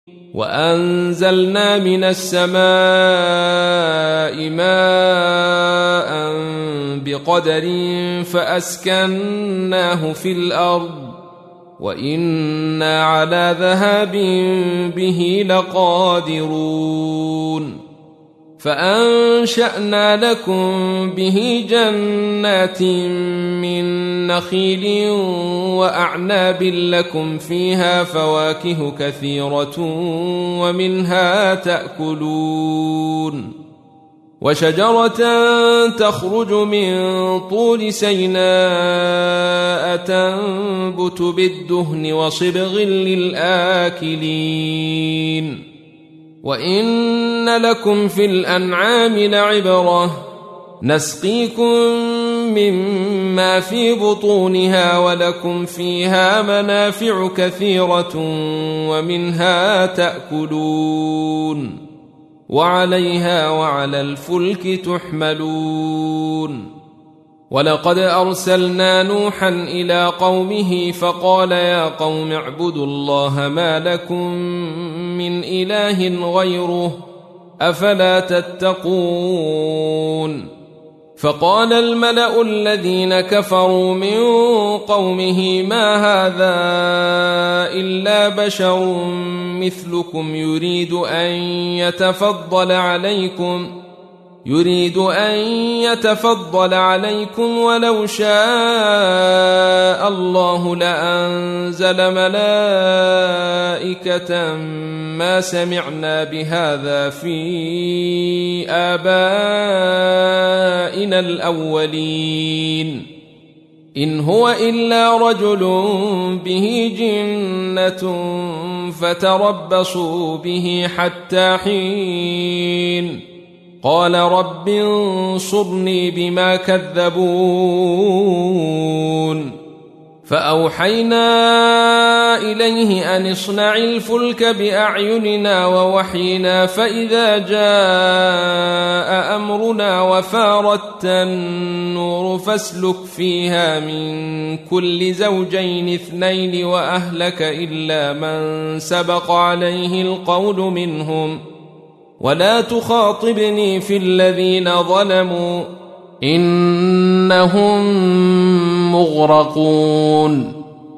وأنزلنا من السماء ماء بقدر فأسكناه في الأرض وإنا على ذهاب به لقادرون فأنشأنا لكم به جنات من نخيل وأعناب لكم فيها فواكه كثيرة ومنها تأكلون وشجرة تخرج من طول سيناء تنبت بالدهن وصبغ للآكلين وإن لكم في الأنعام لعبرة نسقيكم مما في بطونها ولكم فيها منافع كثيرة ومنها تأكلون وعليها وعلى الفلك تحملون ولقد أرسلنا نوحا إلى قومه فقال يا قوم اعبدوا الله ما لكم من إله غيره أفلا تتقون فقال الملأ الذين كفروا من قومه ما هذا إلا بشر مثلكم يريد أن يتفضل عليكم ولو شاء الله لأنزل ملائكة ما سمعنا بهذا في آبائنا الأولين إن هو إلا رجل به جنة فتربصوا به حتى حين قال رب انصرني بما كذبون فأوحينا إليه أن اصنع الفلك بأعيننا ووحينا فإذا جاء أمرنا وفارت النور فاسلك فيها من كل زوجين اثنين وأهلك إلا من سبق عليه القول منهم ولا تخاطبني في الذين ظلموا إنهم مغرقون